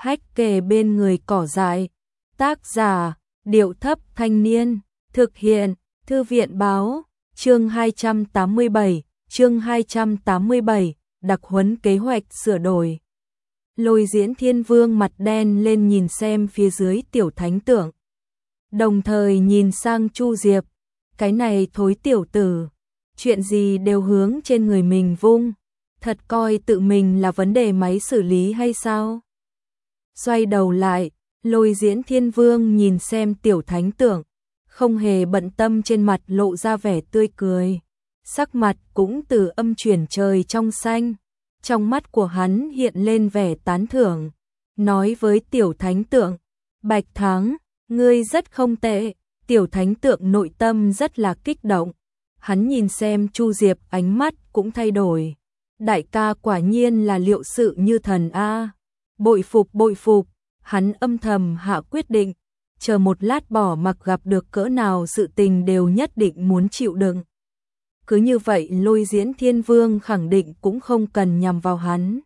hách kề bên người cỏ dại. Tác giả, Điệu Thấp Thanh Niên. Thực hiện, Thư viện báo. Chương 287, đặc huấn kế hoạch sửa đổi. Lôi Diễn Thiên Vương mặt đen lên nhìn xem phía dưới tiểu thánh tượng. Đồng thời nhìn sang Chu Diệp. Cái này thối tiểu tử, chuyện gì đều hướng trên người mình vung. Thật coi tự mình là vấn đề máy xử lý hay sao? Xoay đầu lại, Lôi Diễn Thiên Vương nhìn xem tiểu thánh tượng, không hề bận tâm, trên mặt lộ ra vẻ tươi cười. Sắc mặt cũng từ âm chuyển trời trong xanh. Trong mắt của hắn hiện lên vẻ tán thưởng. Nói với tiểu thánh tượng, Bạch Thắng, ngươi rất không tệ. Tiểu thánh tượng nội tâm rất là kích động. Hắn nhìn xem Chu Diệp, ánh mắt cũng thay đổi. Đại ca quả nhiên là liệu sự như thần a. Bội phục bội phục. Hắn âm thầm hạ quyết định, chờ một lát bỏ mặc gặp được cỡ nào sự tình đều nhất định muốn chịu đựng. Cứ như vậy Lôi Diễn Thiên Vương khẳng định cũng không cần nhằm vào hắn.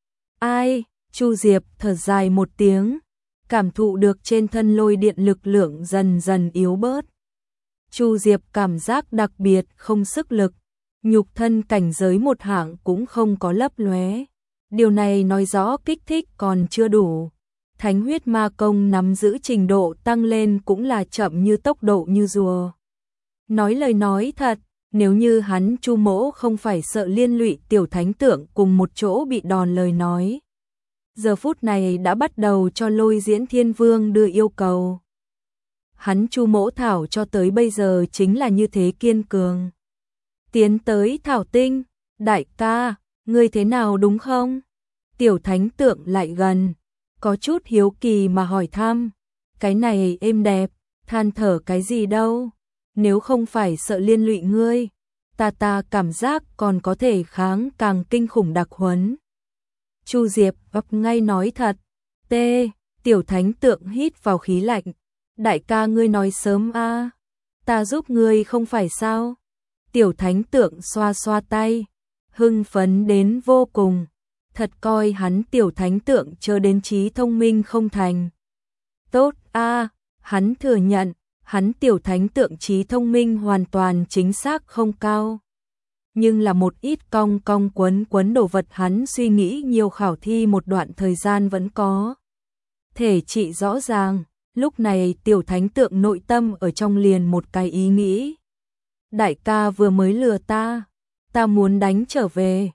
Ai? Chu Diệp thở dài một tiếng, cảm thụ được trên thân lôi điện lực lượng dần dần yếu bớt. Chu Diệp cảm giác đặc biệt không sức lực, nhục thân cảnh giới một hạng cũng không có lấp lóe. Điều này nói rõ kích thích còn chưa đủ. Thánh huyết ma công nắm giữ trình độ tăng lên cũng là chậm như tốc độ như rùa. Nói lời nói thật, nếu như hắn Chu Mỗ không phải sợ liên lụy tiểu thánh tượng cùng một chỗ bị đòn lời nói, giờ phút này đã bắt đầu cho Lôi Diễn Thiên Vương đưa yêu cầu. Hắn Chu Mỗ thảo cho tới bây giờ chính là như thế kiên cường. Tiến tới thảo tinh, đại ca, ngươi thế nào đúng không? Tiểu thánh tượng lại gần, có chút hiếu kỳ mà hỏi thăm. Cái này êm đẹp, than thở cái gì đâu. Nếu không phải sợ liên lụy ngươi, ta cảm giác còn có thể kháng càng kinh khủng đặc huấn. Chu Diệp ấp ngay nói thật. Tiểu thánh tượng hít vào khí lạnh. Đại ca ngươi nói sớm a, ta giúp ngươi không phải sao? Tiểu thánh tượng xoa xoa tay, hưng phấn đến vô cùng. Thật coi hắn tiểu thánh tượng chờ đến trí thông minh không thành. Tốt a, hắn thừa nhận, hắn tiểu thánh tượng trí thông minh hoàn toàn chính xác không cao. Nhưng là một ít cong cong quấn đồ vật hắn suy nghĩ nhiều khảo thi một đoạn thời gian vẫn có thể trị rõ ràng. Lúc này tiểu thánh tượng nội tâm ở trong liền một cái ý nghĩ. Đại ca vừa mới lừa ta muốn đánh trở về.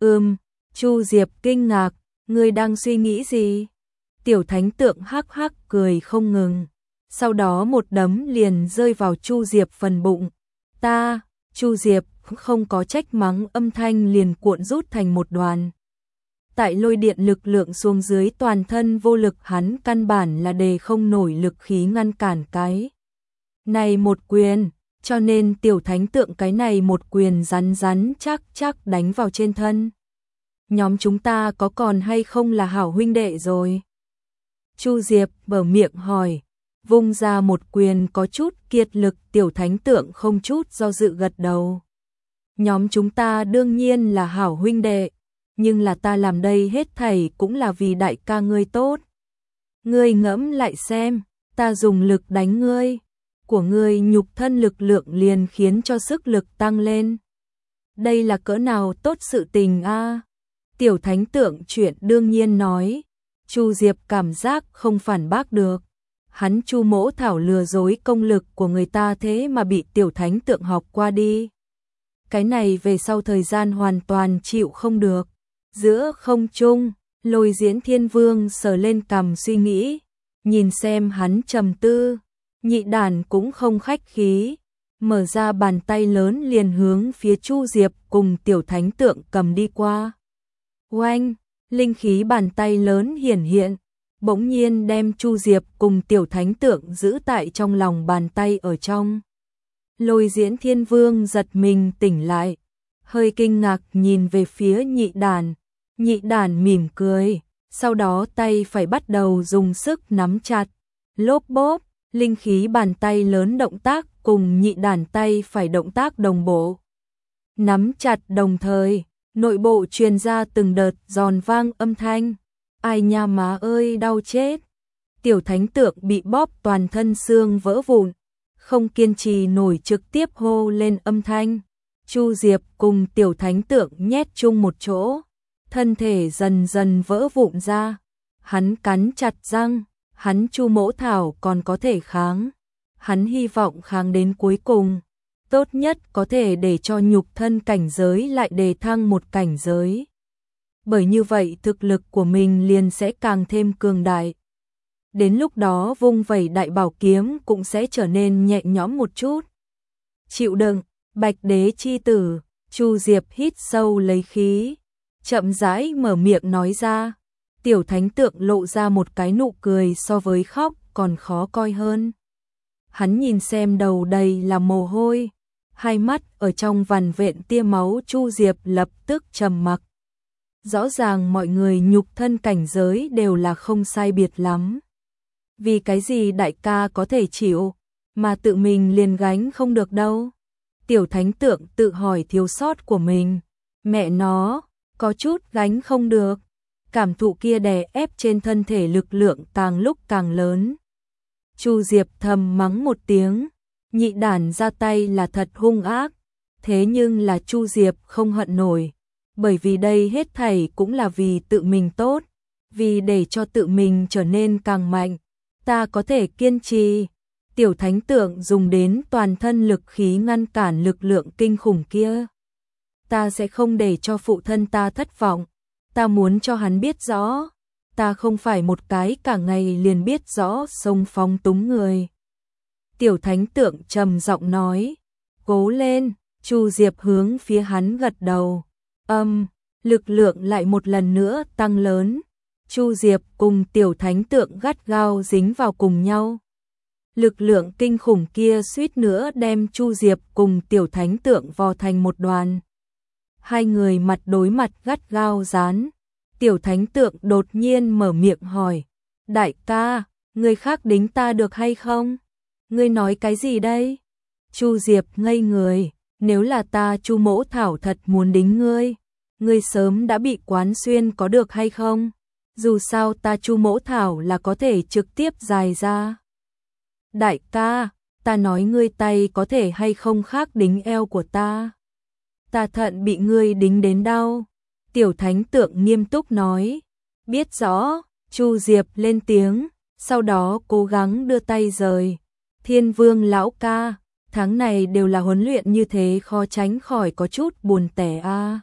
Chu Diệp kinh ngạc, ngươi đang suy nghĩ gì? Tiểu thánh tượng hắc hắc cười không ngừng. Sau đó một đấm liền rơi vào Chu Diệp phần bụng. Chu Diệp không có trách mắng, âm thanh liền cuộn rút thành một đoàn. Tại lôi điện lực lượng xuống dưới toàn thân vô lực, hắn căn bản là đề không nổi lực khí ngăn cản cái này một quyền, cho nên tiểu thánh tượng cái này một quyền rắn chắc đánh vào trên thân. Nhóm chúng ta có còn hay không là hảo huynh đệ rồi? Chu Diệp mở miệng hỏi, vung ra một quyền có chút kiệt lực. Tiểu thánh tượng không chút do dự gật đầu. Nhóm chúng ta đương nhiên là hảo huynh đệ, nhưng là ta làm đây hết thảy cũng là vì đại ca ngươi tốt. Ngươi ngẫm lại xem, ta dùng lực đánh ngươi, của ngươi nhục thân lực lượng liền khiến cho sức lực tăng lên. Đây là cỡ nào tốt sự tình a? Tiểu thánh tượng chuyện đương nhiên nói. Chu Diệp cảm giác không phản bác được. Hắn Chu Mỗ thảo lừa dối công lực của người ta thế mà bị tiểu thánh tượng học qua đi. Cái này về sau thời gian hoàn toàn chịu không được. Giữa không trung, Lôi Diễn Thiên Vương sờ lên cằm suy nghĩ, nhìn xem hắn trầm tư. Nhị đàn cũng không khách khí, mở ra bàn tay lớn liền hướng phía Chu Diệp cùng tiểu thánh tượng cầm đi qua. Oanh, linh khí bàn tay lớn hiển hiện, bỗng nhiên đem Chu Diệp cùng tiểu thánh tượng giữ tại trong lòng bàn tay ở trong. Lôi Diễn Thiên Vương giật mình tỉnh lại, hơi kinh ngạc nhìn về phía nhị đàn mỉm cười, sau đó tay phải bắt đầu dùng sức nắm chặt. Lốp bốp, linh khí bàn tay lớn động tác cùng nhị đàn tay phải động tác đồng bộ. Nắm chặt đồng thời, nội bộ truyền ra từng đợt giòn vang âm thanh. Ai nha má ơi đau chết. Tiểu thánh tượng bị bóp toàn thân xương vỡ vụn, không kiên trì nổi trực tiếp hô lên âm thanh. Chu Diệp cùng tiểu thánh tượng nhét chung một chỗ, thân thể dần dần vỡ vụn ra. Hắn cắn chặt răng, hắn Chu Mỗ Thảo còn có thể kháng. Hắn hy vọng kháng đến cuối cùng, tốt nhất có thể để cho nhục thân cảnh giới lại đề thăng một cảnh giới. Bởi như vậy thực lực của mình liền sẽ càng thêm cường đại. Đến lúc đó vung vẩy đại bảo kiếm cũng sẽ trở nên nhẹ nhõm một chút. Chịu đựng, Bạch Đế chi tử. Chu Diệp hít sâu lấy khí, chậm rãi mở miệng nói ra. Tiểu thánh tượng lộ ra một cái nụ cười so với khóc còn khó coi hơn. Hắn nhìn xem đầu đầy là mồ hôi, hai mắt ở trong vằn vện tia máu. Chu Diệp lập tức trầm mặc. Rõ ràng mọi người nhục thân cảnh giới đều là không sai biệt lắm. Vì cái gì đại ca có thể chịu, mà tự mình liền gánh không được đâu? Tiểu thánh tượng tự hỏi thiếu sót của mình. Mẹ nó, có chút gánh không được. Cảm thụ kia đè ép trên thân thể lực lượng càng lúc càng lớn. Chu Diệp thầm mắng một tiếng, nhị đản ra tay là thật hung ác. Thế nhưng là Chu Diệp không hận nổi, bởi vì đây hết thảy cũng là vì tự mình tốt, vì để cho tự mình trở nên càng mạnh. Ta có thể kiên trì. Tiểu thánh tượng dùng đến toàn thân lực khí ngăn cản lực lượng kinh khủng kia. Ta sẽ không để cho phụ thân ta thất vọng. Ta muốn cho hắn biết rõ, ta không phải một cái cả ngày liền biết rõ xông phóng túng người. Tiểu thánh tượng trầm giọng nói, cố lên. Chu Diệp hướng phía hắn gật đầu. Lực lượng lại một lần nữa tăng lớn. Chu Diệp cùng tiểu thánh tượng gắt gao dính vào cùng nhau. Lực lượng kinh khủng kia suýt nữa đem Chu Diệp cùng tiểu thánh tượng vò thành một đoàn. Hai người mặt đối mặt gắt gao dán. Tiểu thánh tượng đột nhiên mở miệng hỏi, đại ca, người khác đính ta được hay không? Ngươi nói cái gì đây? Chu Diệp ngây người, nếu là ta Chu Mỗ Thảo thật muốn đính ngươi sớm đã bị quán xuyên có được hay không? Dù sao ta Chu Mỗ Thảo là có thể trực tiếp dài ra. Đại ca, ta nói ngươi tay có thể hay không khác đính eo của ta. Ta thận bị ngươi đính đến đau. Tiểu thánh tượng nghiêm túc nói. Biết rõ. Chu Diệp lên tiếng, sau đó cố gắng đưa tay rời. Thiên Vương lão ca, tháng này đều là huấn luyện như thế, khó tránh khỏi có chút buồn tẻ a.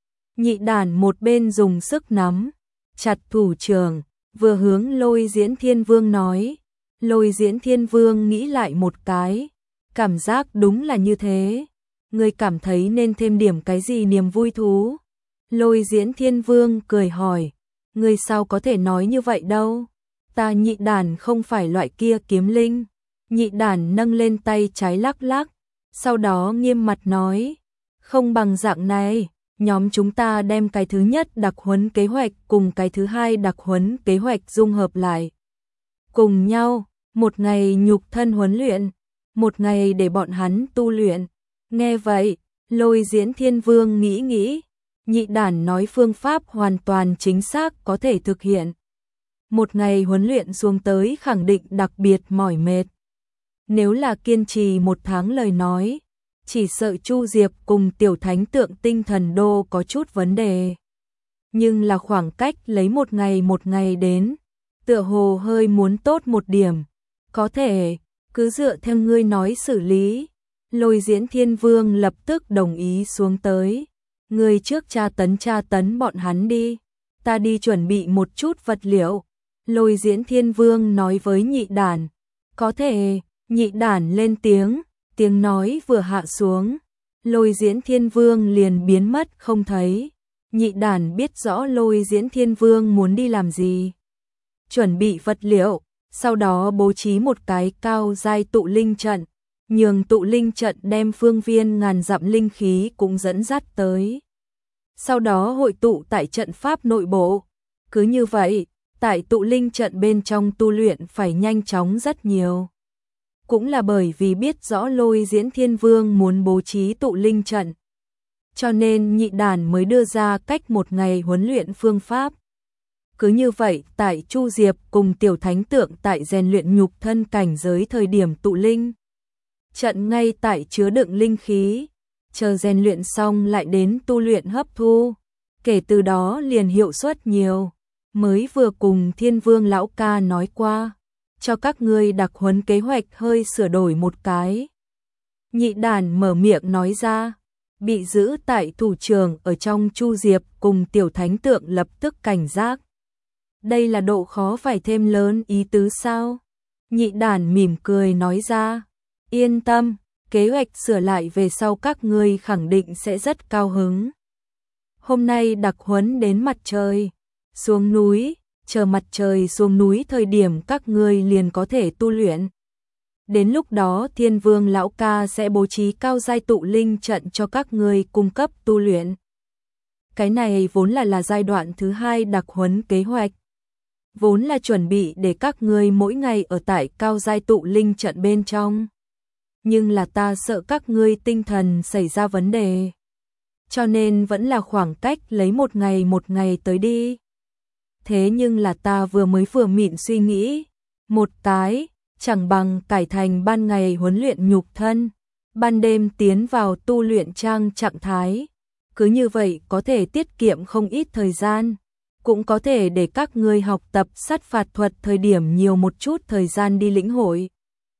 Nhị đản một bên dùng sức nắm chặt thủ trưởng, vừa hướng Lôi Diễn Thiên Vương nói. Lôi Diễn Thiên Vương nghĩ lại một cái, cảm giác đúng là như thế. Ngươi cảm thấy nên thêm điểm cái gì niềm vui thú? Lôi Diễn Thiên Vương cười hỏi, ngươi sao có thể nói như vậy đâu? Ta nhị đản không phải loại kia kiếm linh. Nhị đản nâng lên tay trái lắc lắc, sau đó nghiêm mặt nói, không bằng dạng này, nhóm chúng ta đem cái thứ nhất đặc huấn kế hoạch cùng cái thứ hai đặc huấn kế hoạch dung hợp lại. Cùng nhau, một ngày nhục thân huấn luyện, một ngày để bọn hắn tu luyện. Nghe vậy, Lôi Diễn Thiên Vương nghĩ, nhị đản nói phương pháp hoàn toàn chính xác có thể thực hiện. Một ngày huấn luyện xuống tới khẳng định đặc biệt mỏi mệt. Nếu là kiên trì một tháng lời nói, chỉ sợ Chu Diệp cùng tiểu thánh tượng tinh thần đô có chút vấn đề. Nhưng là khoảng cách lấy một ngày đến, tựa hồ hơi muốn tốt một điểm. Có thể, cứ dựa theo ngươi nói xử lý. Lôi Diễn Thiên Vương lập tức đồng ý xuống tới. Ngươi trước tra tấn bọn hắn đi. Ta đi chuẩn bị một chút vật liệu. Lôi Diễn Thiên Vương nói với nhị đản. Có thể, nhị đản lên tiếng. Tiếng nói vừa hạ xuống, Lôi Diễn Thiên Vương liền biến mất không thấy. Nhị đản biết rõ Lôi Diễn Thiên Vương muốn đi làm gì. Chuẩn bị vật liệu, sau đó bố trí một cái cao giai tụ linh trận, nhường tụ linh trận đem phương viên ngàn dặm linh khí cũng dẫn dắt tới. Sau đó hội tụ tại trận pháp nội bộ. Cứ như vậy, tại tụ linh trận bên trong tu luyện phải nhanh chóng rất nhiều. Cũng là bởi vì biết rõ Lôi Diễn Thiên Vương muốn bố trí tụ linh trận, cho nên nhị đản mới đưa ra cách một ngày huấn luyện phương pháp. Cứ như vậy, tại Chu Diệp cùng tiểu thánh tượng tại rèn luyện nhục thân cảnh giới thời điểm tụ linh trận ngay tại chứa đựng linh khí, chờ rèn luyện xong lại đến tu luyện hấp thu, kể từ đó liền hiệu suất nhiều. Mới vừa cùng Thiên Vương lão ca nói qua, cho các ngươi đặc huấn kế hoạch hơi sửa đổi một cái. Nhị đàn mở miệng nói ra, bị giữ tại thủ trường ở trong Chu Diệp cùng tiểu thánh tượng lập tức cảnh giác. Đây là độ khó phải thêm lớn ý tứ sao? Nhị đàn mỉm cười nói ra, yên tâm, kế hoạch sửa lại về sau các ngươi khẳng định sẽ rất cao hứng. Hôm nay đặc huấn đến mặt trời xuống núi, chờ mặt trời xuống núi thời điểm các ngươi liền có thể tu luyện. Đến lúc đó Thiên Vương lão ca sẽ bố trí cao giai tụ linh trận cho các ngươi cung cấp tu luyện. Cái này vốn là giai đoạn thứ 2 đặc huấn kế hoạch. Vốn là chuẩn bị để các ngươi mỗi ngày ở tại cao giai tụ linh trận bên trong. Nhưng là ta sợ các ngươi tinh thần xảy ra vấn đề. Cho nên vẫn là khoảng cách lấy một ngày tới đi. Thế nhưng là ta vừa mịn suy nghĩ. Một cái, chẳng bằng cải thành ban ngày huấn luyện nhục thân. Ban đêm tiến vào tu luyện trạng thái. Cứ như vậy có thể tiết kiệm không ít thời gian. Cũng có thể để các ngươi học tập sát phạt thuật thời điểm nhiều một chút thời gian đi lĩnh hội.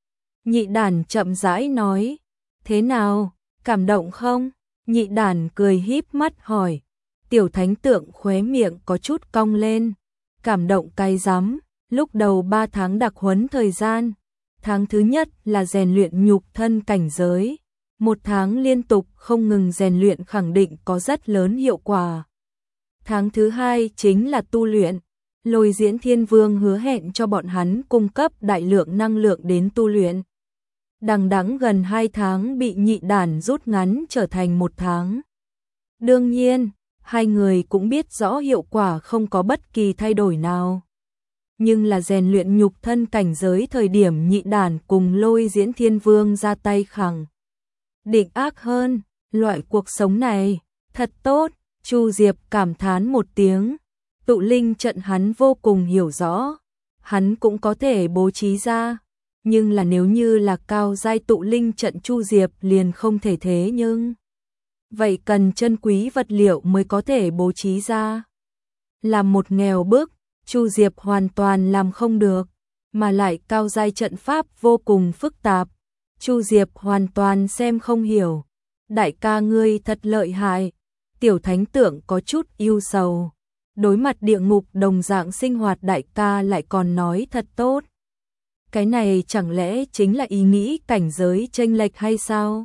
Nhị đàn chậm rãi nói, thế nào, cảm động không? Nhị đàn cười híp mắt hỏi, tiểu thánh tượng khóe miệng có chút cong lên, cảm động cay rắm. Lúc đầu 3 tháng đặc huấn thời gian, tháng thứ nhất là rèn luyện nhục thân cảnh giới, 1 tháng liên tục không ngừng rèn luyện khẳng định có rất lớn hiệu quả. Tháng thứ 2 chính là tu luyện, Lôi Diễn Thiên Vương hứa hẹn cho bọn hắn cung cấp đại lượng năng lượng đến tu luyện. Đằng đẵng gần 2 tháng bị nhị đàn rút ngắn trở thành 1 tháng. Đương nhiên, hai người cũng biết rõ hiệu quả không có bất kỳ thay đổi nào. Nhưng là rèn luyện nhục thân cảnh giới thời điểm nhị đàn cùng Lôi Diễn Thiên Vương ra tay khẳng định ác hơn, loại cuộc sống này thật tốt. Chu Diệp cảm thán một tiếng, tụ linh trận hắn vô cùng hiểu rõ, hắn cũng có thể bố trí ra, nhưng là nếu như là cao giai tụ linh trận Chu Diệp liền không thể thế nhưng. Vậy cần chân quý vật liệu mới có thể bố trí ra. Làm một nghèo bức, Chu Diệp hoàn toàn làm không được, mà lại cao giai trận pháp vô cùng phức tạp, Chu Diệp hoàn toàn xem không hiểu. Đại ca ngươi thật lợi hại. Tiểu thánh tượng có chút ưu sầu, đối mặt địa ngục đồng dạng sinh hoạt đại ca lại còn nói thật tốt. Cái này chẳng lẽ chính là ý nghĩ cảnh giới chênh lệch hay sao?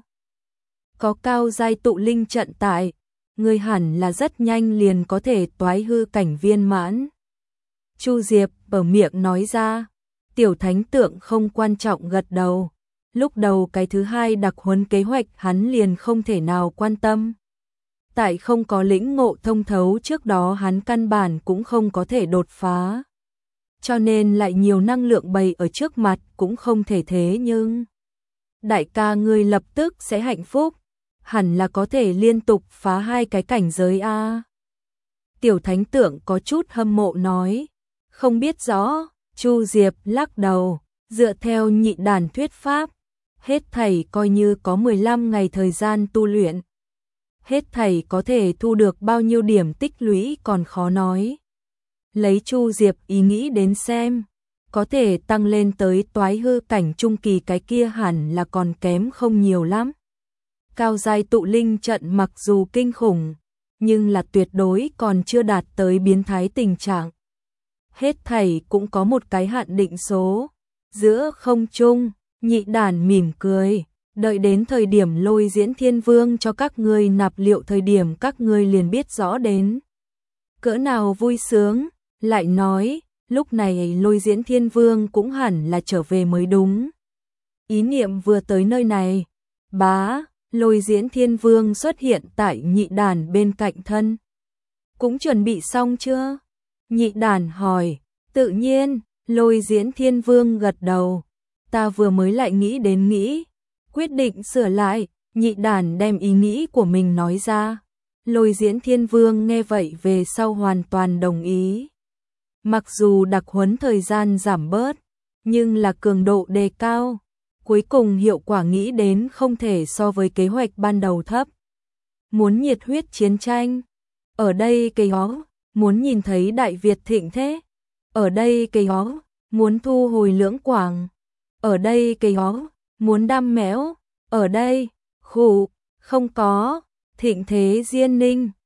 Có cao giai tụ linh trận tại, người hẳn là rất nhanh liền có thể toái hư cảnh viên mãn. Chu Diệp bở miệng nói ra, tiểu thánh tượng không quan trọng gật đầu. Lúc đầu cái thứ 2 đặc huấn kế hoạch hắn liền không thể nào quan tâm. Tại không có lĩnh ngộ thông thấu trước đó hắn căn bản cũng không có thể đột phá. Cho nên lại nhiều năng lượng bày ở trước mặt cũng không thể thế nhưng. Đại ca ngươi lập tức sẽ hạnh phúc, hẳn là có thể liên tục phá 2 cái cảnh giới a. Tiểu thánh tượng có chút hâm mộ nói, không biết rõ. Chu Diệp lắc đầu, dựa theo nhị đàn thuyết pháp, hết thảy coi như có 15 ngày thời gian tu luyện. Hết thảy có thể thu được bao nhiêu điểm tích lũy còn khó nói. Lấy Chu Diệp ý nghĩ đến xem, có thể tăng lên tới toái hư cảnh trung kỳ cái kia hẳn là còn kém không nhiều lắm. Cao giai tụ linh trận mặc dù kinh khủng, nhưng là tuyệt đối còn chưa đạt tới biến thái tình trạng. Hết thảy cũng có một cái hạn định số. Giữa không trung, nhị đàn mỉm cười. Đợi đến thời điểm Lôi Diễn Thiên Vương cho các ngươi nạp liệu thời điểm các ngươi liền biết rõ đến. Cỡ nào vui sướng, lại nói, lúc này Lôi Diễn Thiên Vương cũng hẳn là trở về mới đúng. Ý niệm vừa tới nơi này, bá, Lôi Diễn Thiên Vương xuất hiện tại nhị đàn bên cạnh thân. Cũng chuẩn bị xong chưa? Nhị đàn hỏi, tự nhiên, Lôi Diễn Thiên Vương gật đầu. Ta vừa mới lại nghĩ, quyết định sửa lại, nhị đàn đem ý nghĩ của mình nói ra. Lôi Diễn Thiên Vương nghe vậy về sau hoàn toàn đồng ý. Mặc dù đặc huấn thời gian giảm bớt, nhưng là cường độ đề cao. Cuối cùng hiệu quả nghĩ đến không thể so với kế hoạch ban đầu thấp. Muốn nhiệt huyết chiến tranh. Ở đây cây ó, muốn nhìn thấy Đại Việt thịnh thế. Ở đây cây ó, muốn thu hồi Lưỡng Quảng. Ở đây cây ó, muốn đam mẽo. Ở đây, khụ, không có, thịnh thế Diên Ninh.